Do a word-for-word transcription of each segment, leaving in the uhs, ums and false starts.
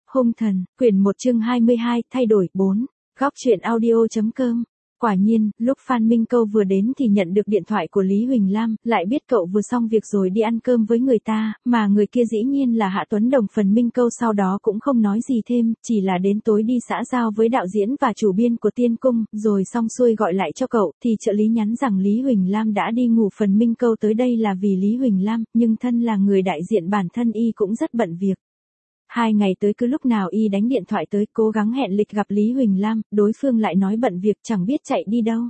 Hung thần, quyển một chương hai mươi hai, thay đổi bốn. Góc truyện audio.com. Quả nhiên, lúc Phan Minh Câu vừa đến thì nhận được điện thoại của Lý Huỳnh Lam, lại biết cậu vừa xong việc rồi đi ăn cơm với người ta, mà người kia dĩ nhiên là Hạ Tuấn Đồng. Phần Minh Câu sau đó cũng không nói gì thêm, chỉ là đến tối đi xã giao với đạo diễn và chủ biên của Tiên Cung, rồi xong xuôi gọi lại cho cậu, thì trợ lý nhắn rằng Lý Huỳnh Lam đã đi ngủ. Phần Minh Câu tới đây là vì Lý Huỳnh Lam, nhưng thân là người đại diện bản thân y cũng rất bận việc. Hai ngày tới cứ lúc nào y đánh điện thoại tới cố gắng hẹn lịch gặp Lý Huỳnh Lam, đối phương lại nói bận việc chẳng biết chạy đi đâu.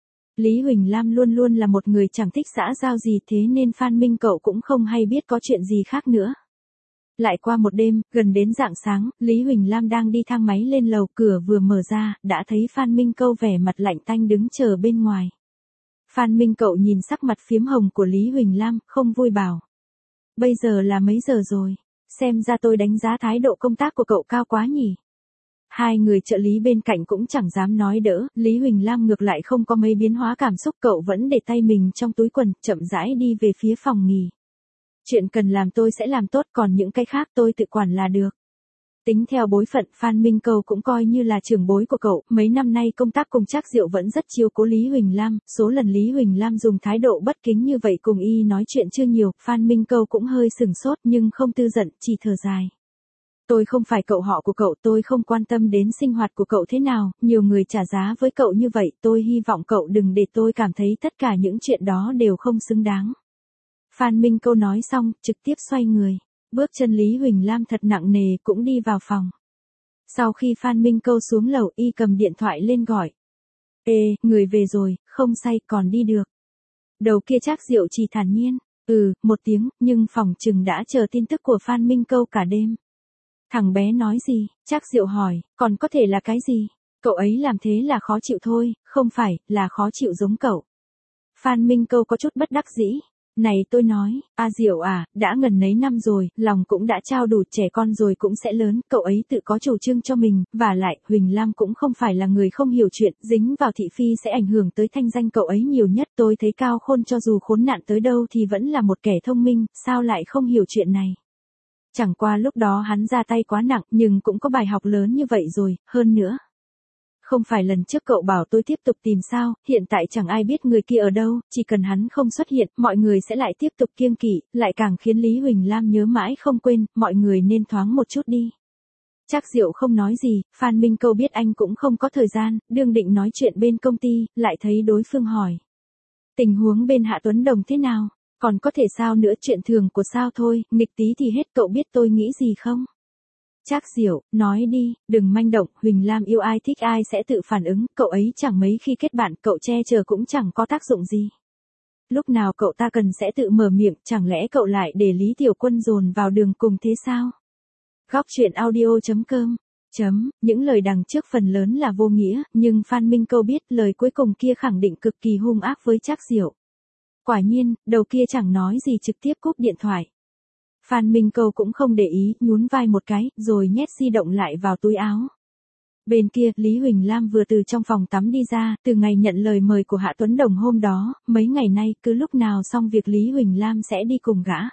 Lý Huỳnh Lam luôn luôn là một người chẳng thích xã giao gì, thế nên Phan Minh Cậu cũng không hay biết có chuyện gì khác nữa. Lại qua một đêm, gần đến rạng sáng, Lý Huỳnh Lam đang đi thang máy lên lầu, cửa vừa mở ra, đã thấy Phan Minh Câu vẻ mặt lạnh tanh đứng chờ bên ngoài. Phan Minh Cậu nhìn sắc mặt phiếm hồng của Lý Huỳnh Lam, không vui bảo: "Bây giờ là mấy giờ rồi? Xem ra tôi đánh giá thái độ công tác của cậu cao quá nhỉ." Hai người trợ lý bên cạnh cũng chẳng dám nói đỡ, Lý Huỳnh Lam ngược lại không có mấy biến hóa cảm xúc, cậu vẫn để tay mình trong túi quần, chậm rãi đi về phía phòng nghỉ. "Chuyện cần làm tôi sẽ làm tốt, còn những cái khác tôi tự quản là được." Tính theo bối phận, Phan Minh Câu cũng coi như là trưởng bối của cậu, mấy năm nay công tác cùng Trác Diệu vẫn rất chiếu cố Lý Huỳnh Lam, số lần Lý Huỳnh Lam dùng thái độ bất kính như vậy cùng y nói chuyện chưa nhiều, Phan Minh Câu cũng hơi sửng sốt nhưng không tư giận, chỉ thở dài. "Tôi không phải cậu họ của cậu, tôi không quan tâm đến sinh hoạt của cậu thế nào, nhiều người trả giá với cậu như vậy, tôi hy vọng cậu đừng để tôi cảm thấy tất cả những chuyện đó đều không xứng đáng." Phan Minh Câu nói xong, trực tiếp xoay người. Bước chân Lý Huỳnh Lam thật nặng nề cũng đi vào phòng. Sau khi Phan Minh Câu xuống lầu, y cầm điện thoại lên gọi: "Ê, người về rồi, không say còn đi được." Đầu kia Trác Diệu chỉ thản nhiên: "Ừ," một tiếng, nhưng phòng trừng đã chờ tin tức của Phan Minh Câu cả đêm. "Thằng bé nói gì?" Trác Diệu hỏi. "Còn có thể là cái gì? Cậu ấy làm thế là khó chịu thôi, không phải là khó chịu giống cậu." Phan Minh Câu có chút bất đắc dĩ. "Này tôi nói, A Diệu à, đã ngần nấy năm rồi, lòng cũng đã trao đủ, trẻ con rồi cũng sẽ lớn, cậu ấy tự có chủ trương cho mình, và lại, Huỳnh Lam cũng không phải là người không hiểu chuyện, dính vào thị phi sẽ ảnh hưởng tới thanh danh cậu ấy nhiều nhất, tôi thấy Cao Khôn cho dù khốn nạn tới đâu thì vẫn là một kẻ thông minh, sao lại không hiểu chuyện này. Chẳng qua lúc đó hắn ra tay quá nặng, nhưng cũng có bài học lớn như vậy rồi, hơn nữa. Không phải lần trước cậu bảo tôi tiếp tục tìm sao, hiện tại chẳng ai biết người kia ở đâu, chỉ cần hắn không xuất hiện, mọi người sẽ lại tiếp tục kiêng kỵ, lại càng khiến Lý Huỳnh Lam nhớ mãi không quên, mọi người nên thoáng một chút đi." Trác Diệu không nói gì, Phan Minh Câu biết anh cũng không có thời gian, đương định nói chuyện bên công ty, lại thấy đối phương hỏi: "Tình huống bên Hạ Tuấn Đồng thế nào? Còn có thể sao nữa, chuyện thường của sao thôi, nghịch tí thì hết, cậu biết tôi nghĩ gì không?" Trác Diệu, nói đi, đừng manh động, Huỳnh Lam yêu ai thích ai sẽ tự phản ứng, cậu ấy chẳng mấy khi kết bạn, cậu che chở cũng chẳng có tác dụng gì. Lúc nào cậu ta cần sẽ tự mở miệng, chẳng lẽ cậu lại để Lý Tiểu Quân dồn vào đường cùng thế sao? Góc truyện audio.com. Chấm, những lời đằng trước phần lớn là vô nghĩa, nhưng Phan Minh Câu biết lời cuối cùng kia khẳng định cực kỳ hung ác với Trác Diệu. Quả nhiên, đầu kia chẳng nói gì trực tiếp cúp điện thoại. Phan Minh Câu cũng không để ý, nhún vai một cái, rồi nhét di động lại vào túi áo. Bên kia, Lý Huỳnh Lam vừa từ trong phòng tắm đi ra, từ ngày nhận lời mời của Hạ Tuấn Đồng hôm đó, mấy ngày nay, cứ lúc nào xong việc Lý Huỳnh Lam sẽ đi cùng gã.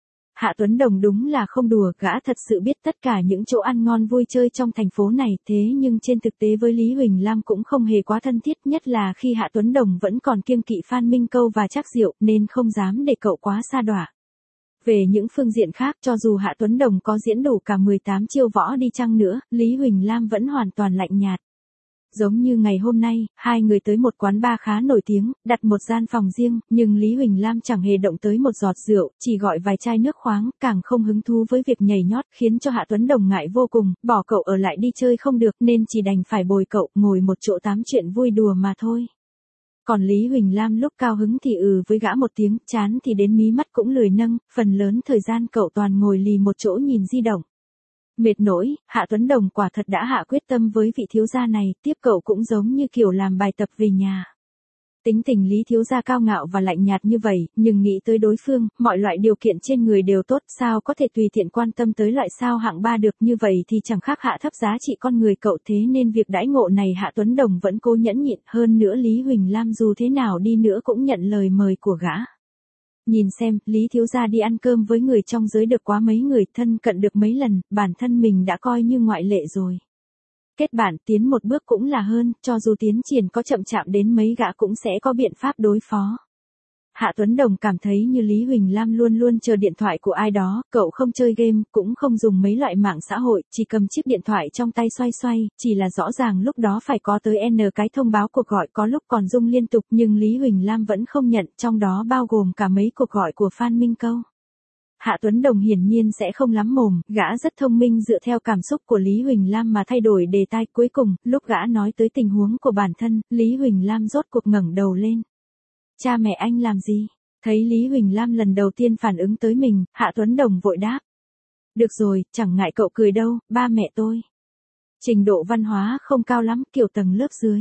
Hạ Tuấn Đồng đúng là không đùa, gã thật sự biết tất cả những chỗ ăn ngon vui chơi trong thành phố này, thế nhưng trên thực tế với Lý Huỳnh Lam cũng không hề quá thân thiết, nhất là khi Hạ Tuấn Đồng vẫn còn kiêng kỵ Phan Minh Câu và Trác Diệu, nên không dám để cậu quá sa đọa. Về những phương diện khác, cho dù Hạ Tuấn Đồng có diễn đủ cả mười tám chiêu võ đi chăng nữa, Lý Huỳnh Lam vẫn hoàn toàn lạnh nhạt. Giống như ngày hôm nay, hai người tới một quán bar khá nổi tiếng, đặt một gian phòng riêng, nhưng Lý Huỳnh Lam chẳng hề động tới một giọt rượu, chỉ gọi vài chai nước khoáng, càng không hứng thú với việc nhảy nhót, khiến cho Hạ Tuấn Đồng ngại vô cùng, bỏ cậu ở lại đi chơi không được, nên chỉ đành phải bồi cậu, ngồi một chỗ tám chuyện vui đùa mà thôi. Còn Lý Huỳnh Lam lúc cao hứng thì ừ với gã một tiếng, chán thì đến mí mắt cũng lười nâng, phần lớn thời gian cậu toàn ngồi lì một chỗ nhìn di động. Mệt nỗi, Hạ Tuấn Đồng quả thật đã hạ quyết tâm với vị thiếu gia này, tiếp cậu cũng giống như kiểu làm bài tập về nhà. Tính tình Lý thiếu gia cao ngạo và lạnh nhạt như vậy, nhưng nghĩ tới đối phương, mọi loại điều kiện trên người đều tốt, sao có thể tùy tiện quan tâm tới loại sao hạng ba được, như vậy thì chẳng khác hạ thấp giá trị con người cậu, thế nên việc đãi ngộ này Hạ Tuấn Đồng vẫn cố nhẫn nhịn, hơn nữa Lý Huỳnh Lam dù thế nào đi nữa cũng nhận lời mời của gã. Nhìn xem, Lý thiếu gia đi ăn cơm với người trong giới được quá mấy người, thân cận được mấy lần, bản thân mình đã coi như ngoại lệ rồi. Kết bạn tiến một bước cũng là hơn, cho dù tiến triển có chậm chạm đến mấy gã cũng sẽ có biện pháp đối phó. Hạ Tuấn Đồng cảm thấy như Lý Huỳnh Lam luôn luôn chờ điện thoại của ai đó, cậu không chơi game, cũng không dùng mấy loại mạng xã hội, chỉ cầm chiếc điện thoại trong tay xoay xoay, chỉ là rõ ràng lúc đó phải có tới N cái thông báo cuộc gọi, có lúc còn rung liên tục nhưng Lý Huỳnh Lam vẫn không nhận, trong đó bao gồm cả mấy cuộc gọi của Phan Minh Câu. Hạ Tuấn Đồng hiển nhiên sẽ không lắm mồm, gã rất thông minh dựa theo cảm xúc của Lý Huỳnh Lam mà thay đổi đề tài. Cuối cùng, lúc gã nói tới tình huống của bản thân, Lý Huỳnh Lam rốt cuộc ngẩng đầu lên. Cha mẹ anh làm gì? Thấy Lý Huỳnh Lam lần đầu tiên phản ứng tới mình, Hạ Tuấn Đồng vội đáp. Được rồi, chẳng ngại cậu cười đâu, ba mẹ tôi. Trình độ văn hóa không cao lắm, kiểu tầng lớp dưới.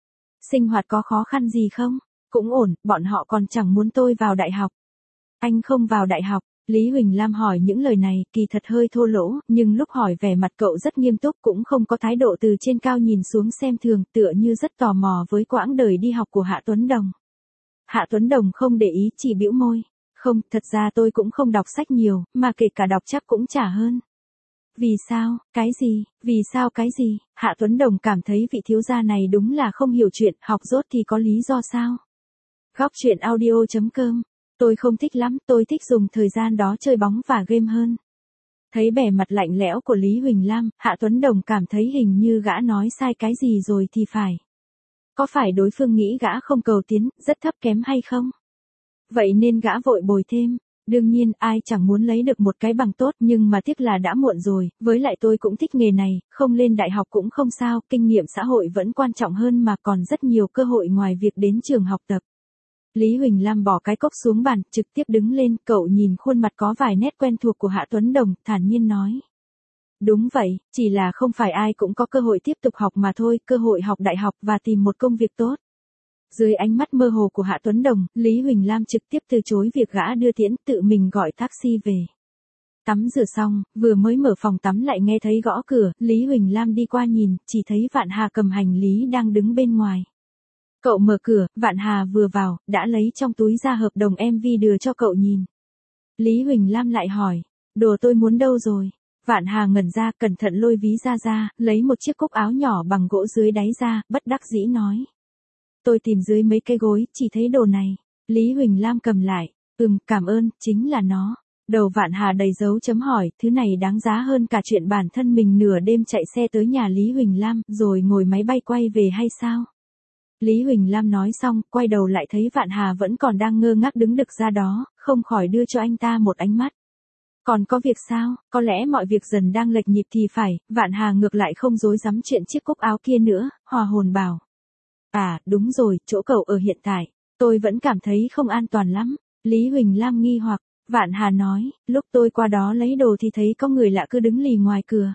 Sinh hoạt có khó khăn gì không? Cũng ổn, bọn họ còn chẳng muốn tôi vào đại học. Anh không vào đại học. Lý Huỳnh Lam hỏi những lời này kỳ thật hơi thô lỗ, nhưng lúc hỏi vẻ mặt cậu rất nghiêm túc, cũng không có thái độ từ trên cao nhìn xuống xem thường, tựa như rất tò mò với quãng đời đi học của Hạ Tuấn Đồng. Hạ Tuấn Đồng không để ý, chỉ bĩu môi. Không, thật ra tôi cũng không đọc sách nhiều, mà kể cả đọc chắc cũng chả hơn. Vì sao, cái gì, vì sao cái gì? Hạ Tuấn Đồng cảm thấy vị thiếu gia này đúng là không hiểu chuyện, học dốt thì có lý do sao? Góc truyện audio chấm com. Tôi không thích lắm, tôi thích dùng thời gian đó chơi bóng và game hơn. Thấy vẻ mặt lạnh lẽo của Lý Huỳnh Lam, Hạ Tuấn Đồng cảm thấy hình như gã nói sai cái gì rồi thì phải. Có phải đối phương nghĩ gã không cầu tiến, rất thấp kém hay không? Vậy nên gã vội bồi thêm. Đương nhiên, ai chẳng muốn lấy được một cái bằng tốt nhưng mà tiếc là đã muộn rồi, với lại tôi cũng thích nghề này, không lên đại học cũng không sao, kinh nghiệm xã hội vẫn quan trọng hơn mà còn rất nhiều cơ hội ngoài việc đến trường học tập. Lý Huỳnh Lam bỏ cái cốc xuống bàn, trực tiếp đứng lên, cậu nhìn khuôn mặt có vài nét quen thuộc của Hạ Tuấn Đồng, thản nhiên nói. Đúng vậy, chỉ là không phải ai cũng có cơ hội tiếp tục học mà thôi, cơ hội học đại học và tìm một công việc tốt. Dưới ánh mắt mơ hồ của Hạ Tuấn Đồng, Lý Huỳnh Lam trực tiếp từ chối việc gã đưa tiễn, tự mình gọi taxi về. Tắm rửa xong, vừa mới mở phòng tắm lại nghe thấy gõ cửa, Lý Huỳnh Lam đi qua nhìn, chỉ thấy Vạn Hà cầm hành lý đang đứng bên ngoài. Cậu mở cửa, Vạn Hà vừa vào, đã lấy trong túi ra hợp đồng em vê đưa cho cậu nhìn. Lý Huỳnh Lam lại hỏi, đồ tôi muốn đâu rồi? Vạn Hà ngẩn ra, cẩn thận lôi ví ra ra, lấy một chiếc cúc áo nhỏ bằng gỗ dưới đáy ra, bất đắc dĩ nói. Tôi tìm dưới mấy cây gối, chỉ thấy đồ này. Lý Huỳnh Lam cầm lại, ừm, cảm ơn, chính là nó. Đầu Vạn Hà đầy dấu chấm hỏi, thứ này đáng giá hơn cả chuyện bản thân mình nửa đêm chạy xe tới nhà Lý Huỳnh Lam, rồi ngồi máy bay quay về hay sao? Lý Huỳnh Lam nói xong, quay đầu lại thấy Vạn Hà vẫn còn đang ngơ ngác đứng đực ra đó, không khỏi đưa cho anh ta một ánh mắt. Còn có việc sao, có lẽ mọi việc dần đang lệch nhịp thì phải, Vạn Hà ngược lại không dối dám chuyện chiếc cúc áo kia nữa, hòa hồn bảo. À, đúng rồi, chỗ cậu ở hiện tại, tôi vẫn cảm thấy không an toàn lắm. Lý Huỳnh Lam nghi hoặc, Vạn Hà nói, lúc tôi qua đó lấy đồ thì thấy có người lạ cứ đứng lì ngoài cửa.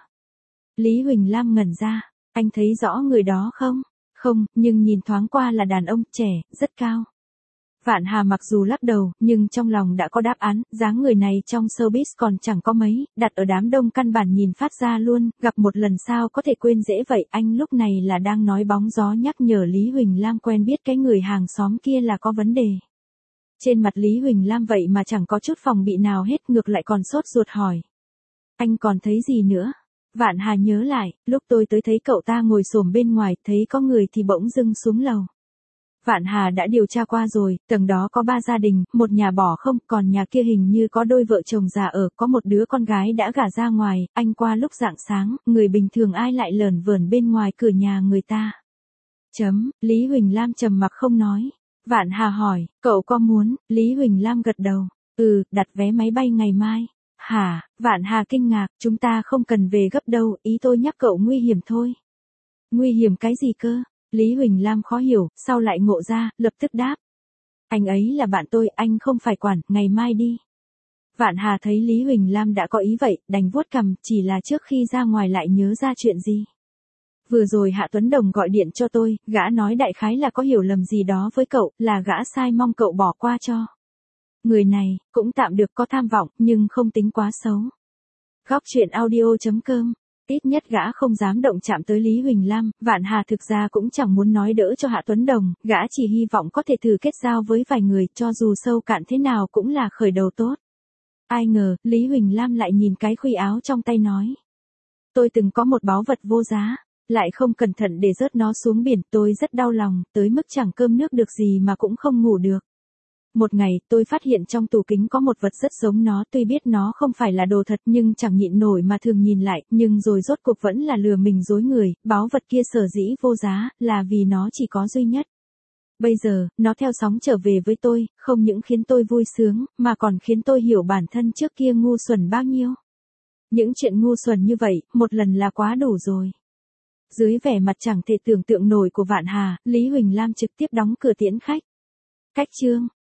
Lý Huỳnh Lam ngẩn ra, anh thấy rõ người đó không? Không, nhưng nhìn thoáng qua là đàn ông, trẻ, rất cao. Vạn Hà mặc dù lắc đầu, nhưng trong lòng đã có đáp án, dáng người này trong showbiz còn chẳng có mấy, đặt ở đám đông căn bản nhìn phát ra luôn, gặp một lần sao có thể quên dễ vậy, anh lúc này là đang nói bóng gió nhắc nhở Lý Huỳnh Lam quen biết cái người hàng xóm kia là có vấn đề. Trên mặt Lý Huỳnh Lam vậy mà chẳng có chút phòng bị nào hết, ngược lại còn sốt ruột hỏi. Anh còn thấy gì nữa? Vạn Hà nhớ lại, lúc tôi tới thấy cậu ta ngồi xổm bên ngoài, thấy có người thì bỗng dưng xuống lầu. Vạn Hà đã điều tra qua rồi, tầng đó có ba gia đình, một nhà bỏ không, còn nhà kia hình như có đôi vợ chồng già ở, có một đứa con gái đã gả ra ngoài, anh qua lúc rạng sáng, người bình thường ai lại lởn vởn bên ngoài cửa nhà người ta. Chấm, Lý Huỳnh Lam trầm mặc không nói. Vạn Hà hỏi, cậu có muốn, Lý Huỳnh Lam gật đầu, ừ, đặt vé máy bay ngày mai. Hả, Vạn Hà kinh ngạc, chúng ta không cần về gấp đâu, ý tôi nhắc cậu nguy hiểm thôi. Nguy hiểm cái gì cơ? Lý Huỳnh Lam khó hiểu, sau lại ngộ ra, lập tức đáp. Anh ấy là bạn tôi, anh không phải quản, ngày mai đi. Vạn Hà thấy Lý Huỳnh Lam đã có ý vậy, đành vuốt cằm, chỉ là trước khi ra ngoài lại nhớ ra chuyện gì. Vừa rồi Hạ Tuấn Đồng gọi điện cho tôi, gã nói đại khái là có hiểu lầm gì đó với cậu, là gã sai mong cậu bỏ qua cho. Người này, cũng tạm được có tham vọng, nhưng không tính quá xấu. Góc truyện audio chấm com Ít nhất gã không dám động chạm tới Lý Huỳnh Lam, Vạn Hà thực ra cũng chẳng muốn nói đỡ cho Hạ Tuấn Đồng, gã chỉ hy vọng có thể thử kết giao với vài người, cho dù sâu cạn thế nào cũng là khởi đầu tốt. Ai ngờ, Lý Huỳnh Lam lại nhìn cái khuy áo trong tay nói. Tôi từng có một báu vật vô giá, lại không cẩn thận để rớt nó xuống biển, tôi rất đau lòng, tới mức chẳng cơm nước được gì mà cũng không ngủ được. Một ngày, tôi phát hiện trong tủ kính có một vật rất giống nó, tuy biết nó không phải là đồ thật nhưng chẳng nhịn nổi mà thường nhìn lại, nhưng rồi rốt cuộc vẫn là lừa mình dối người, báu vật kia sở dĩ vô giá, là vì nó chỉ có duy nhất. Bây giờ, nó theo sóng trở về với tôi, không những khiến tôi vui sướng, mà còn khiến tôi hiểu bản thân trước kia ngu xuẩn bao nhiêu. Những chuyện ngu xuẩn như vậy, một lần là quá đủ rồi. Dưới vẻ mặt chẳng thể tưởng tượng nổi của Vạn Hà, Lý Huỳnh Lam trực tiếp đóng cửa tiễn khách. Cách chương